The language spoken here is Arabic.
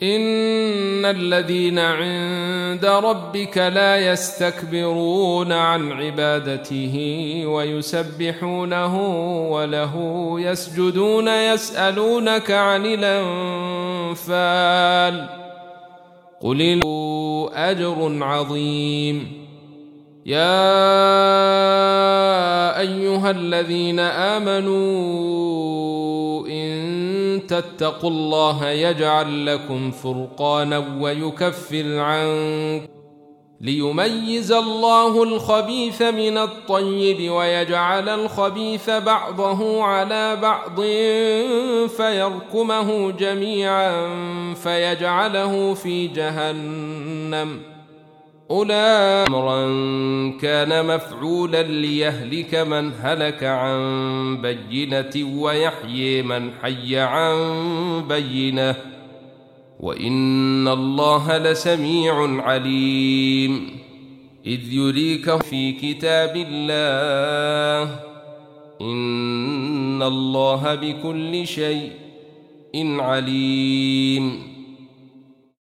إن الذين عند ربك لا يستكبرون عن عبادته ويسبحونه وله يسجدون يسألونك عن الأنفال قل له أجر عظيم. يا أيها الذين آمنوا إن تتقوا الله يجعل لكم فرقانا ويكفر عنكم ليميز الله الخبيث من الطيب ويجعل الخبيث بعضه على بعض فيركمه جميعا فيجعله في جهنم أولئك أمرا كان مفعولا ليهلك من هلك عن بينة ويحيي من حي عن بينة وإن الله لسميع عليم. إذ يريك في كتاب الله إن الله بكل شيء عليم.